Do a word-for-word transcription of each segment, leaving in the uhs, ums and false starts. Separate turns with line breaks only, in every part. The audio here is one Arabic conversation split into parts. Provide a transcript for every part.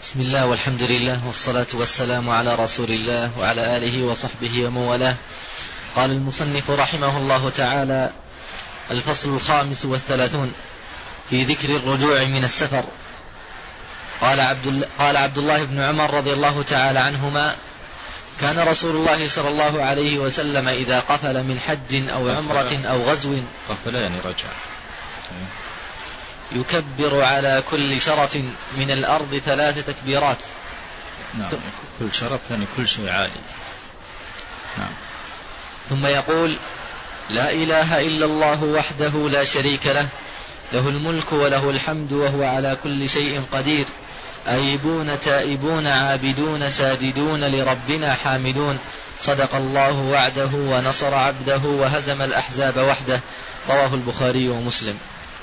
بسم الله والحمد لله والصلاة والسلام على رسول الله وعلى آله وصحبه ومن والاه. قال المصنف رحمه الله تعالى: الفصل الخامس والثلاثون في ذكر الرجوع من السفر. قال عبد, قال عبد الله بن عمر رضي الله تعالى عنهما: كان رسول الله صلى الله عليه وسلم إذا قفل من حج أو عمرة أو غزو
قفل يعني رجع
يكبر على كل شرف من الأرض ثلاث تكبيرات.
نعم. كل شرف يعني كل شيء عالي. نعم.
ثم يقول: لا إله إلا الله وحده لا شريك له، له الملك وله الحمد وهو على كل شيء قدير، آيبون تائبون عابدون ساجدون لربنا حامدون، صدق الله وعده ونصر عبده وهزم الأحزاب وحده. رواه البخاري ومسلم.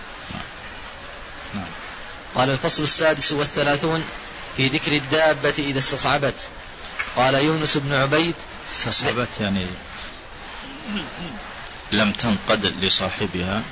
نعم.
قال: الفصل السادس والثلاثون في ذكر الدابة إذا استصعبت. قال يونس بن عبيد:
استصعبت يعني لم تنقد لصاحبها.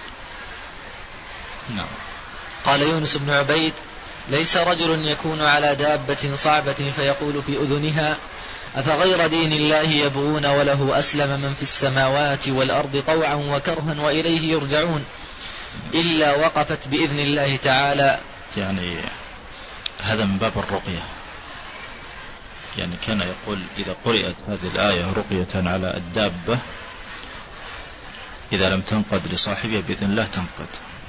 نعم.
قال يونس بن عبيد: ليس رجل يكون على دابة صعبة فيقول في أذنها: أفغير دين الله يبغون وله أسلم من في السماوات والأرض طوعا وكرها وإليه يرجعون، إلا وقفت بإذن الله تعالى.
يعني هذا من باب الرقية، يعني كان يقول إذا قرأت هذه الآية رقية على الدابة إذا لم تنقد لصاحبها بإذن الله تنقد.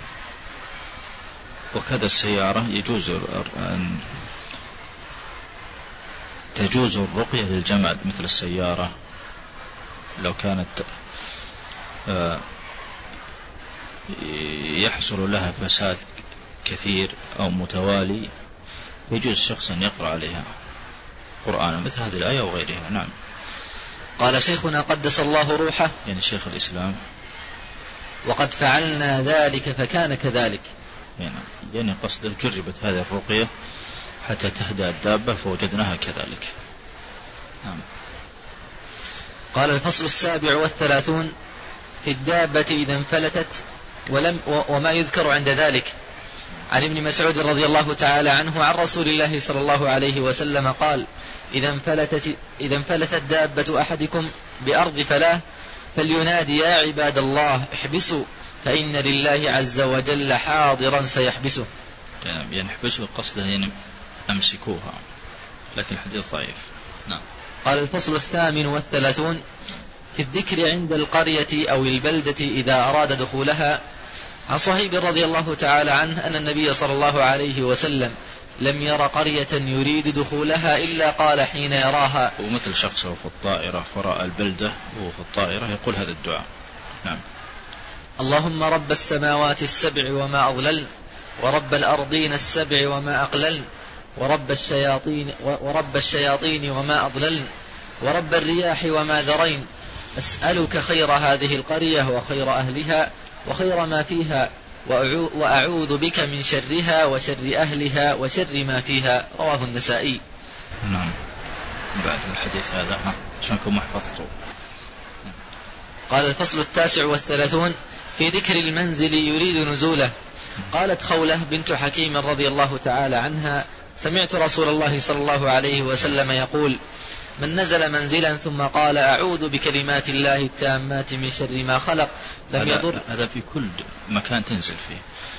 وكذا السيارة يجوز أن تجوز الرقية للجماد مثل السيارة لو كانت يحصل لها فساد كثير أو متوالي، يجوز شخص أن يقرأ عليها قرآن مثل هذه الآية وغيرها. نعم.
قال شيخنا قدس الله روحه،
يعني شيخ الإسلام:
وقد فعلنا ذلك فكان كذلك.
يعني, يعني قصده جربت هذه الرقية حتى تهدى الدابة فوجدناها كذلك. نعم.
قال: الفصل السابع والثلاثون في الدابة إذا انفلتت ولم وما يذكر عند ذلك. عن ابن مسعود رضي الله تعالى عنه عن رسول الله صلى الله عليه وسلم قال: إذا انفلتت, إذا انفلتت دابة أحدكم بأرض فلاه فلينادي: يا عباد الله احبسوا فإن لله عز وجل حاضرا سيحبسه.
يعني ينحبسوا قصده يعني أمسكوها، لكن الحديث ضعيف. نعم.
قال: الفصل الثامن والثلاثون في الذكر عند القرية أو البلدة إذا أراد دخولها. عن صهيب رضي الله تعالى عنه أن النبي صلى الله عليه وسلم لم ير قرية يريد دخولها إلا قال حين يراها.
ومثل شخص في الطائرة فرأى البلدة وهو في الطائرة يقول هذا الدعاء. نعم.
اللهم رب السماوات السبع وما أضلل، ورب الأرضين السبع وما أقلل، ورب الشياطين, ورب الشياطين وما أضلل، ورب الرياح وما ذرين، أسألك خير هذه القرية وخير أهلها وخير ما فيها، وأعوذ بك من شرها وشر أهلها وشر ما فيها. رواه النسائي.
نعم. بعد الحديث هذا عشانكم محفظته.
قال: الفصل التاسع والثلاثون في ذكر المنزل يريد نزوله. قالت خولة بنت حكيم رضي الله تعالى عنها: سمعت رسول الله صلى الله عليه وسلم يقول: من نزل منزلا ثم قال أعوذ بكلمات الله التامات من شر ما خلق لم يضر.
هذا في كل مكان تنزل فيه،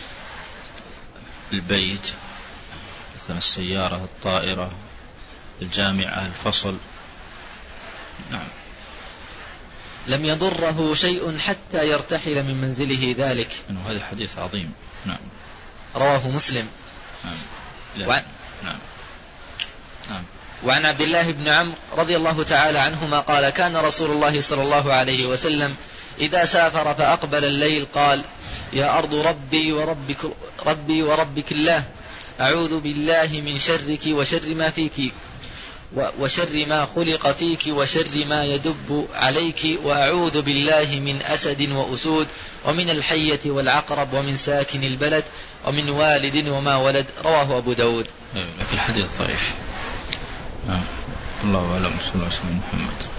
البيت مثلا، السيارة، الطائرة، الجامعة، الفصل. نعم.
لم يضره شيء حتى يرتحل من منزله ذلك.
إنه هذا حديث عظيم. نعم.
رواه مسلم.
نعم.
وعن...
نعم. نعم.
وعن عبد الله بن عمرو رضي الله تعالى عنهما قال: كان رسول الله صلى الله عليه وسلم إذا سافر فأقبل الليل قال: يا أرض ربي وربك, ربي وربك الله، أعوذ بالله من شرك وشر ما فيك وشر ما خلق فيك وشر ما يدب عليك، وأعوذ بالله من أسد وأسود ومن الحية والعقرب ومن ساكن البلد ومن والد وما ولد. رواه أبو داود.
لكن الحديث ضعيف. نعم. الله أعلم. صلى الله عليه وسلم. محمد.